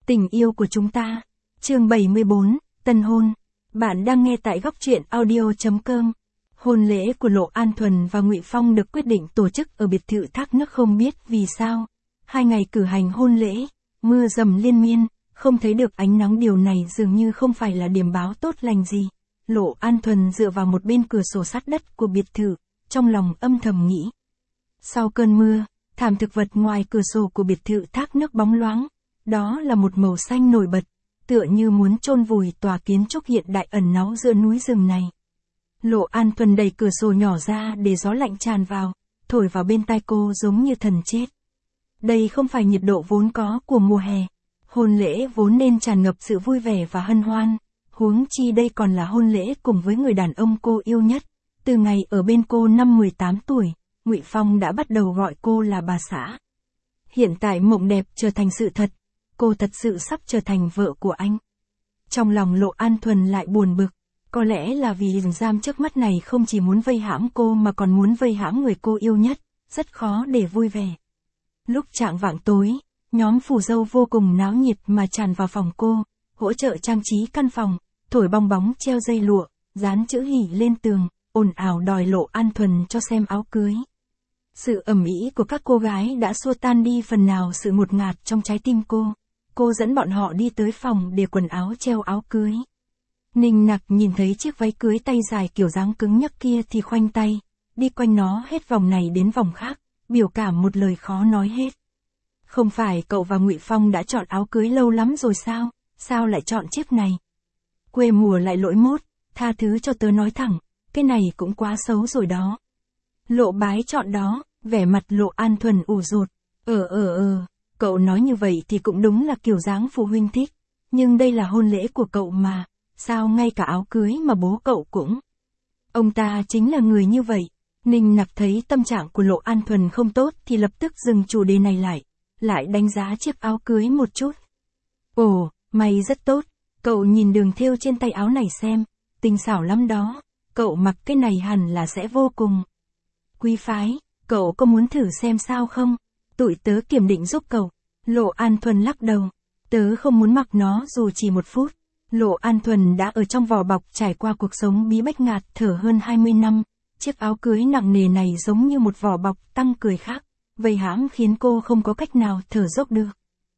Tình yêu của chúng ta. Chương 74, Tân hôn. Bạn đang nghe tại góc truyện audio.com. Hôn lễ của Lộ An Thuần và Ngụy Phong được quyết định tổ chức ở biệt thự Thác Nước, không biết vì sao. 2 ngày cử hành hôn lễ, mưa dầm liên miên, không thấy được ánh nắng, điều này dường như không phải là điểm báo tốt lành gì. Lộ An Thuần dựa vào một bên cửa sổ sát đất của biệt thự, trong lòng âm thầm nghĩ. Sau cơn mưa, thảm thực vật ngoài cửa sổ của biệt thự Thác Nước bóng loáng. Đó là một màu xanh nổi bật, tựa như muốn chôn vùi tòa kiến trúc hiện đại ẩn náu giữa núi rừng này. Lộ An Thuần đẩy cửa sổ nhỏ ra để gió lạnh tràn vào, thổi vào bên tai cô giống như thần chết. Đây không phải nhiệt độ vốn có của mùa hè. Hôn lễ vốn nên tràn ngập sự vui vẻ và hân hoan, huống chi đây còn là hôn lễ cùng với người đàn ông cô yêu nhất. Từ ngày ở bên cô năm 18 tuổi, Ngụy Phong đã bắt đầu gọi cô là bà xã. Hiện tại mộng đẹp trở thành sự thật, cô thật sự sắp trở thành vợ của anh. Trong lòng Lộ An Thuần lại buồn bực, có lẽ là vì rừng giam trước mắt này không chỉ muốn vây hãm cô mà còn muốn vây hãm người cô yêu nhất, rất khó để vui vẻ. Lúc chạng vạng tối, nhóm phù dâu vô cùng náo nhiệt mà tràn vào phòng cô, hỗ trợ trang trí căn phòng, thổi bong bóng treo dây lụa, dán chữ hỉ lên tường, ồn ào đòi Lộ An Thuần cho xem áo cưới. Sự ầm ĩ của các cô gái đã xua tan đi phần nào sự ngột ngạt trong trái tim cô. Cô dẫn bọn họ đi tới phòng để quần áo treo áo cưới. Ninh Nặc nhìn thấy chiếc váy cưới tay dài kiểu dáng cứng nhắc kia thì khoanh tay, đi quanh nó hết vòng này đến vòng khác, biểu cảm một lời khó nói hết. Không phải cậu và Ngụy Phong đã chọn áo cưới lâu lắm rồi sao, sao lại chọn chiếc này? Quê mùa lại lỗi mốt, tha thứ cho tớ nói thẳng, cái này cũng quá xấu rồi đó. Lộ Bái chọn đó, vẻ mặt Lộ An Thuần ủ rột. Cậu nói như vậy thì cũng đúng là kiểu dáng phụ huynh thích, nhưng đây là hôn lễ của cậu mà, sao ngay cả áo cưới mà bố cậu cũng. Ông ta chính là người như vậy. Ninh Nặc thấy tâm trạng của Lộ An Thuần không tốt thì lập tức dừng chủ đề này lại đánh giá chiếc áo cưới một chút. Ồ, may rất tốt, cậu nhìn đường thêu trên tay áo này xem, tinh xảo lắm đó, cậu mặc cái này hẳn là sẽ vô cùng quý phái, cậu có muốn thử xem sao không? Tụi tớ kiểm định giúp cậu. Lộ An Thuần lắc đầu. Tớ không muốn mặc nó dù chỉ 1 phút. Lộ An Thuần đã ở trong vỏ bọc trải qua cuộc sống bí bách ngạt thở hơn 20 năm. Chiếc áo cưới nặng nề này giống như một vỏ bọc tăng cười khác, vây hãm khiến cô không có cách nào thở dốc được.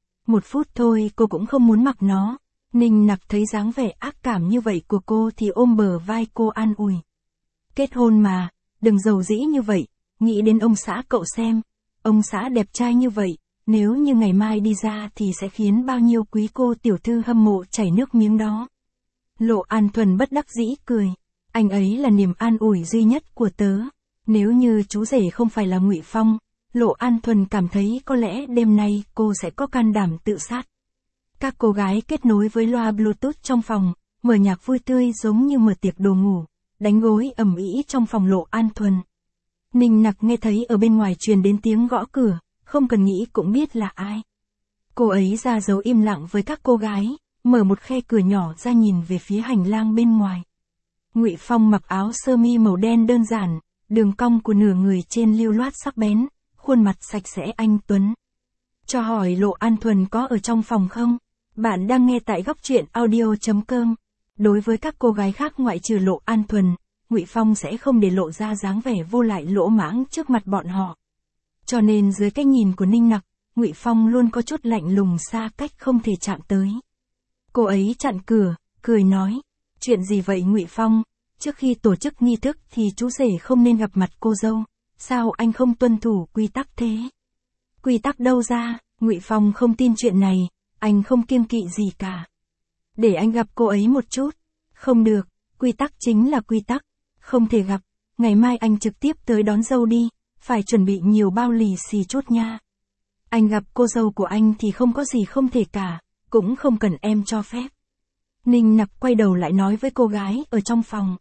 1 phút thôi cô cũng không muốn mặc nó. Ninh Nặc thấy dáng vẻ ác cảm như vậy của cô thì ôm bờ vai cô an ủi. Kết hôn mà, đừng giàu dĩ như vậy, nghĩ đến ông xã cậu xem. Ông xã đẹp trai như vậy, nếu như ngày mai đi ra thì sẽ khiến bao nhiêu quý cô tiểu thư hâm mộ chảy nước miếng đó. Lộ An Thuần bất đắc dĩ cười. Anh ấy là niềm an ủi duy nhất của tớ. Nếu như chú rể không phải là Ngụy Phong, Lộ An Thuần cảm thấy có lẽ đêm nay cô sẽ có can đảm tự sát. Các cô gái kết nối với loa Bluetooth trong phòng, mở nhạc vui tươi giống như mở tiệc đồ ngủ, đánh gối ầm ĩ trong phòng Lộ An Thuần. Ninh Nặc nghe thấy ở bên ngoài truyền đến tiếng gõ cửa, không cần nghĩ cũng biết là ai. Cô ấy ra dấu im lặng với các cô gái, mở một khe cửa nhỏ ra nhìn về phía hành lang bên ngoài. Ngụy Phong mặc áo sơ mi màu đen đơn giản, đường cong của nửa người trên lưu loát sắc bén, khuôn mặt sạch sẽ anh tuấn. Cho hỏi Lộ An Thuần có ở trong phòng không? Bạn đang nghe tại góc truyện audio.com. Đối với các cô gái khác ngoại trừ Lộ An Thuần, Ngụy Phong sẽ không để lộ ra dáng vẻ vô lại lỗ mãng trước mặt bọn họ. Cho nên dưới cái nhìn của Ninh Nặc, Ngụy Phong luôn có chút lạnh lùng xa cách không thể chạm tới. Cô ấy chặn cửa, cười nói, chuyện gì vậy Ngụy Phong, trước khi tổ chức nghi thức thì chú rể không nên gặp mặt cô dâu, sao anh không tuân thủ quy tắc thế? Quy tắc đâu ra? Ngụy Phong không tin chuyện này, anh không kiêng kỵ gì cả. Để anh gặp cô ấy một chút. Không được, quy tắc chính là quy tắc. Không thể gặp, ngày mai anh trực tiếp tới đón dâu đi, phải chuẩn bị nhiều bao lì xì chốt nha. Anh gặp cô dâu của anh thì không có gì không thể cả, cũng không cần em cho phép. Ninh Nặc quay đầu lại nói với cô gái ở trong phòng.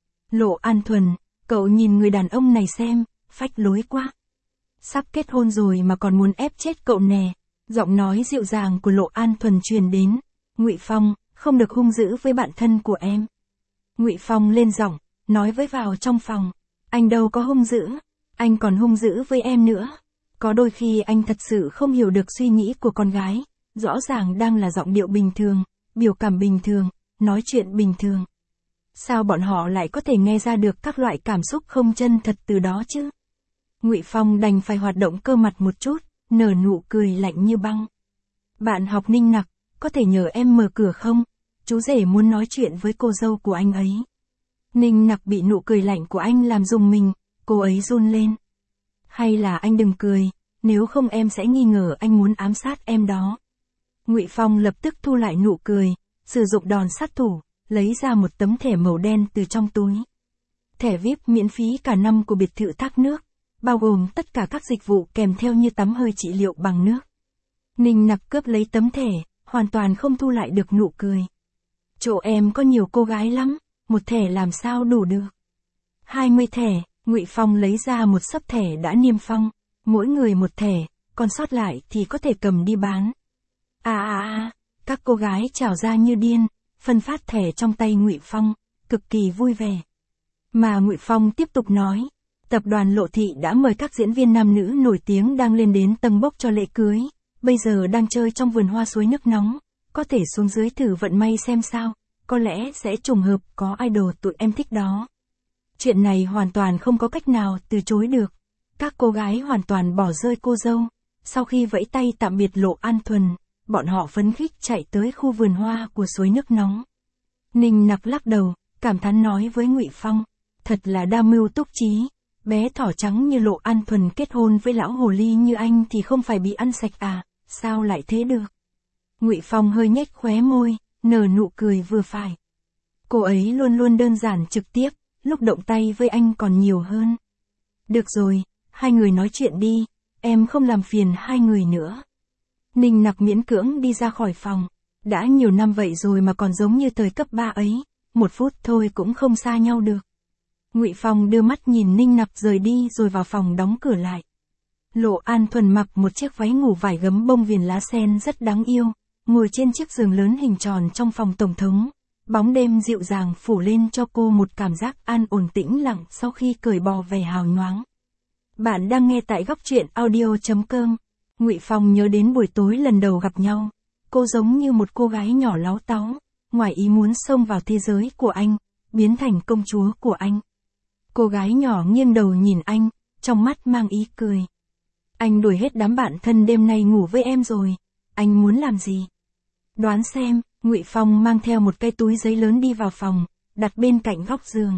Lộ An Thuần, cậu nhìn người đàn ông này xem, phách lối quá. Sắp kết hôn rồi mà còn muốn ép chết cậu nè. Giọng nói dịu dàng của Lộ An Thuần truyền đến. Ngụy Phong, không được hung dữ với bạn thân của em. Ngụy Phong lên giọng, nói với vào trong phòng. Anh đâu có hung dữ, anh còn hung dữ với em nữa. Có đôi khi anh thật sự không hiểu được suy nghĩ của con gái, rõ ràng đang là giọng điệu bình thường, biểu cảm bình thường, nói chuyện bình thường. Sao bọn họ lại có thể nghe ra được các loại cảm xúc không chân thật từ đó chứ? Ngụy Phong đành phải hoạt động cơ mặt một chút, nở nụ cười lạnh như băng. Bạn học Ninh Nặc, có thể nhờ em mở cửa không? Chú rể muốn nói chuyện với cô dâu của anh ấy. Ninh Nặc bị nụ cười lạnh của anh làm rùng mình, cô ấy run lên. Hay là anh đừng cười, nếu không em sẽ nghi ngờ anh muốn ám sát em đó. Ngụy Phong lập tức thu lại nụ cười, sử dụng đòn sát thủ, lấy ra một tấm thẻ màu đen từ trong túi. Thẻ VIP miễn phí cả năm của biệt thự thác nước, bao gồm tất cả các dịch vụ kèm theo như tắm hơi trị liệu bằng nước. Ninh Nặc cướp lấy tấm thẻ, hoàn toàn không thu lại được nụ cười. Chỗ em có nhiều cô gái lắm, một thẻ làm sao đủ được. 20 thẻ, Ngụy Phong lấy ra một xấp thẻ đã niêm phong, mỗi người một thẻ, còn sót lại thì có thể cầm đi bán. Các cô gái trào ra như điên, phân phát thẻ trong tay Ngụy Phong, cực kỳ vui vẻ. Mà Ngụy Phong tiếp tục nói, tập đoàn Lộ Thị đã mời các diễn viên nam nữ nổi tiếng đang lên đến tầng bốc cho lễ cưới, bây giờ đang chơi trong vườn hoa suối nước nóng, có thể xuống dưới thử vận may xem sao, có lẽ sẽ trùng hợp có idol tụi em thích đó. Chuyện này hoàn toàn không có cách nào từ chối được. Các cô gái hoàn toàn bỏ rơi cô dâu, sau khi vẫy tay tạm biệt Lộ An Thuần, bọn họ phấn khích chạy tới khu vườn hoa của suối nước nóng. Ninh Nặc lắc đầu, cảm thán nói với Ngụy Phong, thật là đa mưu túc trí, bé thỏ trắng như Lộ An Thuần kết hôn với lão hồ ly như anh thì không phải bị ăn sạch à, sao lại thế được? Ngụy Phong hơi nhếch khóe môi, nở nụ cười vừa phải. Cô ấy luôn luôn đơn giản trực tiếp, lúc động tay với anh còn nhiều hơn. Được rồi, hai người nói chuyện đi, em không làm phiền hai người nữa. Ninh Nặc miễn cưỡng đi ra khỏi phòng, đã nhiều năm vậy rồi mà còn giống như thời cấp 3 ấy, 1 phút thôi cũng không xa nhau được. Ngụy Phong đưa mắt nhìn Ninh Nặc rời đi rồi vào phòng đóng cửa lại. Lộ An Thuần mặc một chiếc váy ngủ vải gấm bông viền lá sen rất đáng yêu, ngồi trên chiếc giường lớn hình tròn trong phòng tổng thống. Bóng đêm dịu dàng phủ lên cho cô một cảm giác an ổn tĩnh lặng sau khi cởi bỏ vẻ hào nhoáng. Bạn đang nghe tại góc truyện audio.com. Ngụy Phong nhớ đến buổi tối lần đầu gặp nhau. Cô giống như một cô gái nhỏ láu táu, ngoài ý muốn xông vào thế giới của anh, biến thành công chúa của anh. Cô gái nhỏ nghiêng đầu nhìn anh, trong mắt mang ý cười. Anh đuổi hết đám bạn thân đêm nay ngủ với em rồi. Anh muốn làm gì? Đoán xem. Ngụy Phong mang theo một cái túi giấy lớn đi vào phòng, đặt bên cạnh góc giường.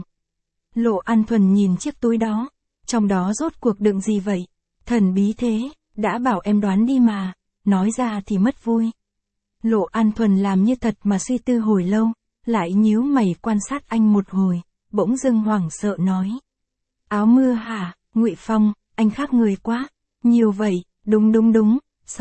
Lộ An Thuần nhìn chiếc túi đó, trong đó rốt cuộc đựng gì vậy? Thần bí thế, đã bảo em đoán đi mà, nói ra thì mất vui. Lộ An Thuần làm như thật mà suy tư hồi lâu, lại nhíu mày quan sát anh một hồi, bỗng dưng hoảng sợ nói. Áo mưa hả, Ngụy Phong, anh khác người quá, nhiều vậy, đúng,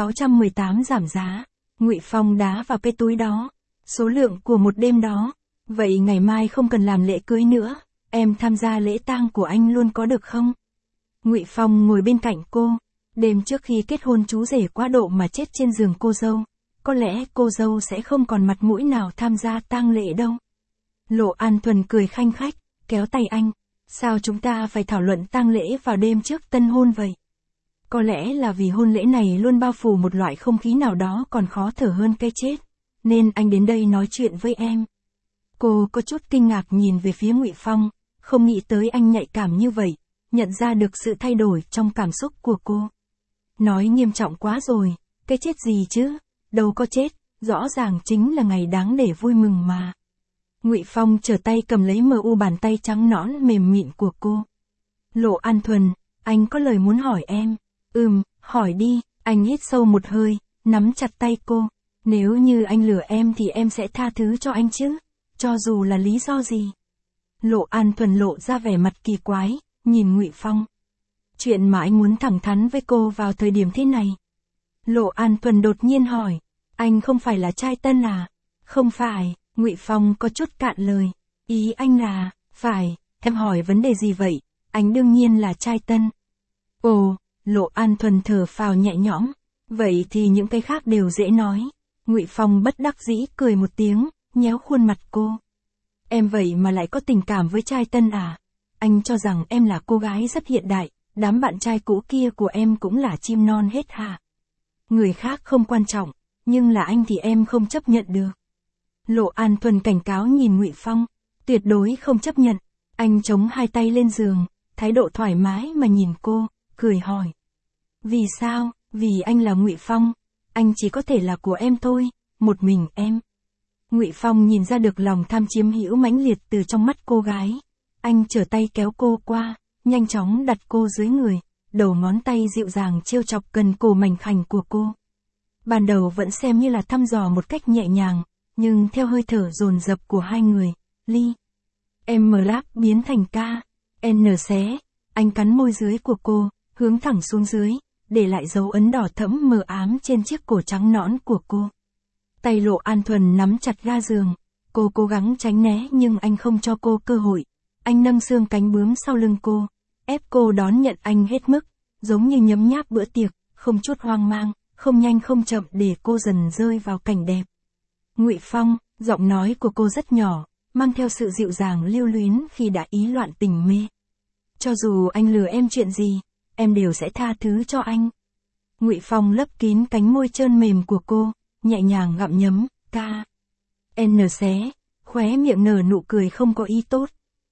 618 giảm giá. Ngụy Phong đá vào cái túi đó, số lượng của một đêm đó, vậy ngày mai không cần làm lễ cưới nữa, em tham gia lễ tang của anh luôn có được không? Ngụy Phong ngồi bên cạnh cô, đêm trước khi kết hôn chú rể quá độ mà chết trên giường cô dâu, có lẽ cô dâu sẽ không còn mặt mũi nào tham gia tang lễ đâu. Lộ An Thuần cười khanh khách, kéo tay anh, sao chúng ta phải thảo luận tang lễ vào đêm trước tân hôn vậy? Có lẽ là vì hôn lễ này luôn bao phủ một loại không khí nào đó còn khó thở hơn cái chết, nên anh đến đây nói chuyện với em. Cô có chút kinh ngạc nhìn về phía Ngụy Phong, không nghĩ tới anh nhạy cảm như vậy, nhận ra được sự thay đổi trong cảm xúc của cô. Nói nghiêm trọng quá rồi, cái chết gì chứ, đâu có chết, rõ ràng chính là ngày đáng để vui mừng mà. Ngụy Phong trở tay cầm lấy bàn tay trắng nõn mềm mịn của cô. Lộ An Thuần, anh có lời muốn hỏi em. Hỏi đi, anh hít sâu một hơi, nắm chặt tay cô. Nếu như anh lừa em thì em sẽ tha thứ cho anh chứ, cho dù là lý do gì. Lộ An Thuần lộ ra vẻ mặt kỳ quái, nhìn Ngụy Phong. Chuyện mà anh muốn thẳng thắn với cô vào thời điểm thế này. Lộ An Thuần đột nhiên hỏi, anh không phải là trai tân à? Không phải, Ngụy Phong có chút cạn lời. Ý anh là, phải, em hỏi vấn đề gì vậy? Anh đương nhiên là trai tân. Ồ, Lộ An Thuần thở phào nhẹ nhõm. Vậy thì những cái khác đều dễ nói. Ngụy Phong bất đắc dĩ cười một tiếng, nhéo khuôn mặt cô. Em vậy mà lại có tình cảm với trai tân à? Anh cho rằng em là cô gái rất hiện đại, đám bạn trai cũ kia của em cũng là chim non hết hả? Người khác không quan trọng, nhưng là anh thì em không chấp nhận được. Lộ An Thuần cảnh cáo nhìn Ngụy Phong, tuyệt đối không chấp nhận. Anh chống hai tay lên giường, thái độ thoải mái mà nhìn cô, cười hỏi. Vì sao? Vì anh là Ngụy Phong, anh chỉ có thể là của em thôi, một mình em. Ngụy Phong nhìn ra được lòng tham chiếm hữu mãnh liệt từ trong mắt cô gái. Anh trở tay kéo cô qua, nhanh chóng đặt cô dưới người, đầu ngón tay dịu dàng trêu chọc gần cổ mảnh khảnh của cô. Ban đầu vẫn xem như là thăm dò một cách nhẹ nhàng, nhưng theo hơi thở dồn dập của hai người, ly. M láp biến thành ca, N xé, anh cắn môi dưới của cô, hướng thẳng xuống dưới, để lại dấu ấn đỏ thẫm mờ ám trên chiếc cổ trắng nõn của cô. Tay Lộ An Thuần nắm chặt ga giường, cô cố gắng tránh né nhưng anh không cho cô cơ hội. Anh nâng xương cánh bướm sau lưng cô, ép cô đón nhận anh hết mức, giống như nhấm nháp bữa tiệc, không chút hoang mang, không nhanh không chậm để cô dần rơi vào cảnh đẹp. Ngụy Phong, giọng nói của cô rất nhỏ, mang theo sự dịu dàng lưu luyến khi đã ý loạn tình mê. Cho dù anh lừa em chuyện gì, em đều sẽ tha thứ cho anh. Ngụy Phong lấp kín cánh môi trơn mềm của cô, nhẹ nhàng gặm nhấm, ca. N xé, khóe miệng nở nụ cười không có ý tốt.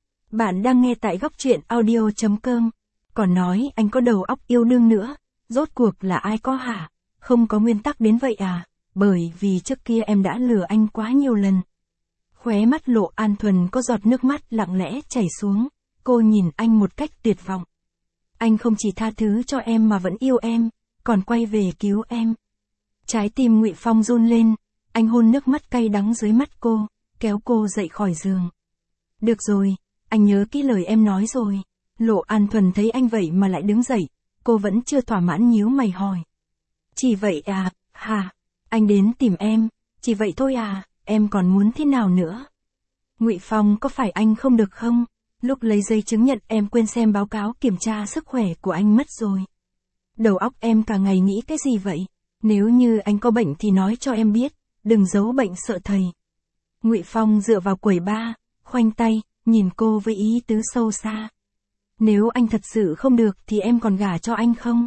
Bạn đang nghe tại góc truyện audio.com. Còn nói anh có đầu óc yêu đương nữa, rốt cuộc là ai có hả? Không có nguyên tắc đến vậy à? Bởi vì trước kia em đã lừa anh quá nhiều lần. Khóe mắt Lộ An Thuần có giọt nước mắt lặng lẽ chảy xuống, cô nhìn anh một cách tuyệt vọng. Anh không chỉ tha thứ cho em mà vẫn yêu em, còn quay về cứu em. Trái tim Ngụy Phong run lên, anh hôn nước mắt cay đắng dưới mắt cô, kéo cô dậy khỏi giường. Được rồi, anh nhớ kỹ lời em nói rồi. Lộ An Thuần thấy anh vậy mà lại đứng dậy, cô vẫn chưa thỏa mãn nhíu mày hỏi. Chỉ vậy à, hả? Anh đến tìm em, chỉ vậy thôi à, em còn muốn thế nào nữa? Ngụy Phong, có phải anh không được không? Lúc lấy giấy chứng nhận em quên xem báo cáo kiểm tra sức khỏe của anh mất rồi. Đầu óc em cả ngày nghĩ cái gì vậy? Nếu như anh có bệnh thì nói cho em biết, đừng giấu bệnh sợ thầy. Ngụy Phong dựa vào quầy bar, khoanh tay, nhìn cô với ý tứ sâu xa. Nếu anh thật sự không được thì em còn gả cho anh không?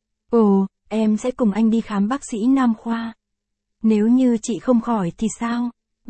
Ồ, em sẽ cùng anh đi khám bác sĩ nam khoa. Nếu như chị không khỏi thì sao?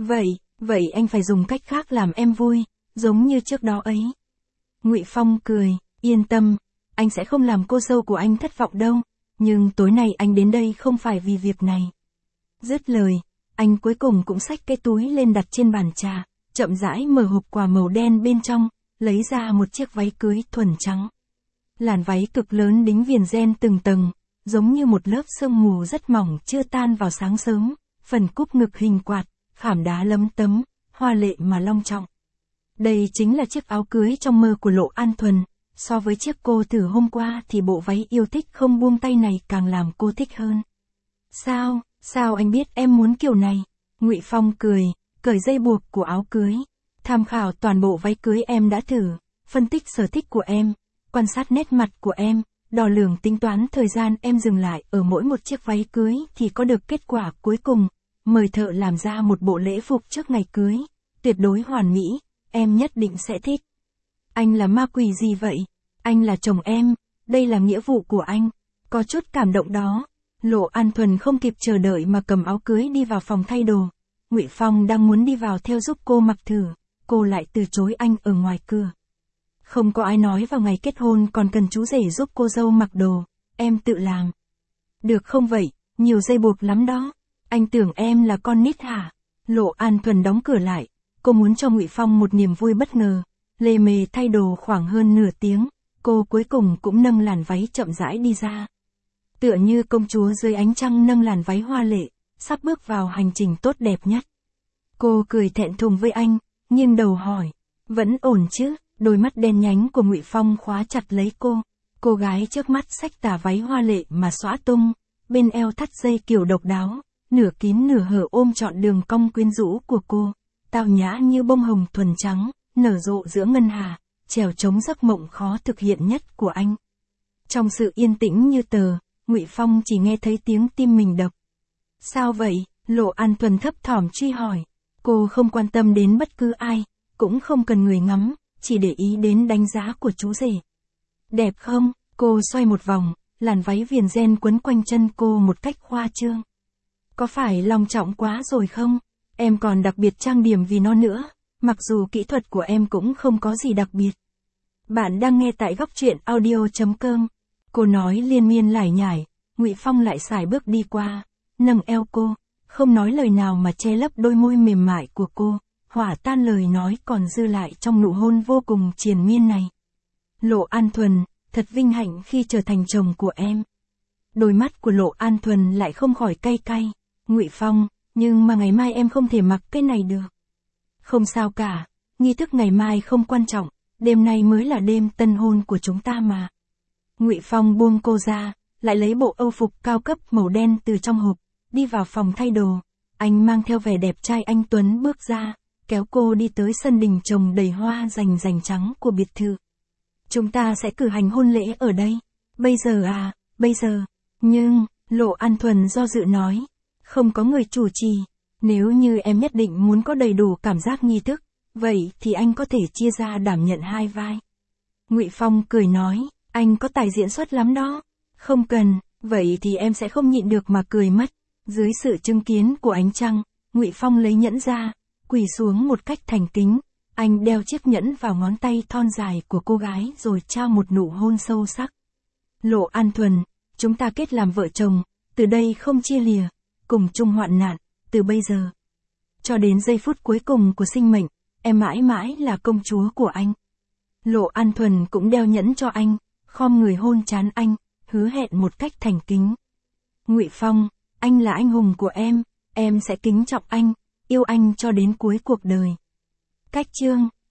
Vậy anh phải dùng cách khác làm em vui, giống như trước đó ấy. Ngụy Phong cười, yên tâm, anh sẽ không làm cô dâu của anh thất vọng đâu, nhưng tối nay anh đến đây không phải vì việc này. Dứt lời, anh cuối cùng cũng xách cái túi lên đặt trên bàn trà, chậm rãi mở hộp quà màu đen bên trong, lấy ra một chiếc váy cưới thuần trắng. Làn váy cực lớn đính viền ren từng tầng, giống như một lớp sương mù rất mỏng chưa tan vào sáng sớm, phần cúp ngực hình quạt, khảm đá lấm tấm, hoa lệ mà long trọng. Đây chính là chiếc áo cưới trong mơ của Lộ An Thuần, so với chiếc cô thử hôm qua thì bộ váy yêu thích không buông tay này càng làm cô thích hơn. Sao anh biết em muốn kiểu này? Ngụy Phong cười, cởi dây buộc của áo cưới. Tham khảo toàn bộ váy cưới em đã thử, phân tích sở thích của em, quan sát nét mặt của em, đo lường tính toán thời gian em dừng lại ở mỗi một chiếc váy cưới thì có được kết quả cuối cùng, mời thợ làm ra một bộ lễ phục trước ngày cưới, tuyệt đối hoàn mỹ, em nhất định sẽ thích. Anh là ma quỷ gì vậy? Anh là chồng em, đây là nghĩa vụ của anh. Có chút cảm động đó. Lộ An Thuần không kịp chờ đợi mà cầm áo cưới đi vào phòng thay đồ. Ngụy Phong đang muốn đi vào theo giúp cô mặc thử, cô lại từ chối anh ở ngoài cửa. Không có ai nói vào ngày kết hôn còn cần chú rể giúp cô dâu mặc đồ, em tự làm. Được không vậy, nhiều dây buộc lắm đó. Anh tưởng em là con nít hả? Lộ An Thuần đóng cửa lại, cô muốn cho Ngụy Phong một niềm vui bất ngờ. Lê mề thay đồ khoảng hơn nửa tiếng, cô cuối cùng cũng nâng làn váy chậm rãi đi ra. Tựa như công chúa dưới ánh trăng nâng làn váy hoa lệ, sắp bước vào hành trình tốt đẹp nhất. Cô cười thẹn thùng với anh, nghiêng đầu hỏi, vẫn ổn chứ? Đôi mắt đen nhánh của Ngụy Phong khóa chặt lấy cô. Cô gái trước mắt xách tà váy hoa lệ mà xõa tung, bên eo thắt dây kiểu độc đáo, nửa kín nửa hở ôm trọn đường cong quyến rũ của cô, tao nhã như bông hồng thuần trắng, nở rộ giữa ngân hà, trèo trống giấc mộng khó thực hiện nhất của anh. Trong sự yên tĩnh như tờ, Ngụy Phong chỉ nghe thấy tiếng tim mình đập. Sao vậy? Lộ An Thuần thấp thỏm truy hỏi. Cô không quan tâm đến bất cứ ai, cũng không cần người ngắm, chỉ để ý đến đánh giá của chú rể. Đẹp không? Cô xoay một vòng, làn váy viền ren quấn quanh chân cô một cách khoa trương. Có phải long trọng quá rồi không? Em còn đặc biệt trang điểm vì nó nữa, mặc dù kỹ thuật của em cũng không có gì đặc biệt. Bạn đang nghe tại góc truyện audio.com. Cô nói liên miên lải nhải, Ngụy Phong lại sải bước đi qua, nâng eo cô, không nói lời nào mà che lấp đôi môi mềm mại của cô, hỏa tan lời nói còn dư lại trong nụ hôn vô cùng triền miên này. Lộ An Thuần, thật vinh hạnh khi trở thành chồng của em. Đôi mắt của Lộ An Thuần lại không khỏi cay cay. Ngụy Phong, nhưng mà ngày mai em không thể mặc cái này được. Không sao cả, nghi thức ngày mai không quan trọng, đêm nay mới là đêm tân hôn của chúng ta mà. Ngụy Phong buông cô ra, lại lấy bộ âu phục cao cấp màu đen từ trong hộp, đi vào phòng thay đồ. Anh mang theo vẻ đẹp trai anh tuấn bước ra, kéo cô đi tới sân đình trồng đầy hoa rành trắng của biệt thự. Chúng ta sẽ cử hành hôn lễ ở đây. Bây giờ à, bây giờ. Nhưng, Lộ An Thuần do dự nói, không có người chủ trì. Nếu như em nhất định muốn có đầy đủ cảm giác nghi thức, vậy thì anh có thể chia ra đảm nhận hai vai. Ngụy Phong cười nói, anh có tài diễn xuất lắm đó. Không cần, vậy thì em sẽ không nhịn được mà cười mất. Dưới sự chứng kiến của ánh trăng, Ngụy Phong lấy nhẫn ra, quỳ xuống một cách thành kính. Anh đeo chiếc nhẫn vào ngón tay thon dài của cô gái rồi trao một nụ hôn sâu sắc. Lộ An Thuần, chúng ta kết làm vợ chồng, từ đây không chia lìa, cùng chung hoạn nạn, từ bây giờ cho đến giây phút cuối cùng của sinh mệnh, em mãi mãi là công chúa của anh. Lộ An Thuần cũng đeo nhẫn cho anh, khom người hôn trán anh, hứa hẹn một cách thành kính. Ngụy Phong, anh là anh hùng của em sẽ kính trọng anh, yêu anh cho đến cuối cuộc đời. Cách chương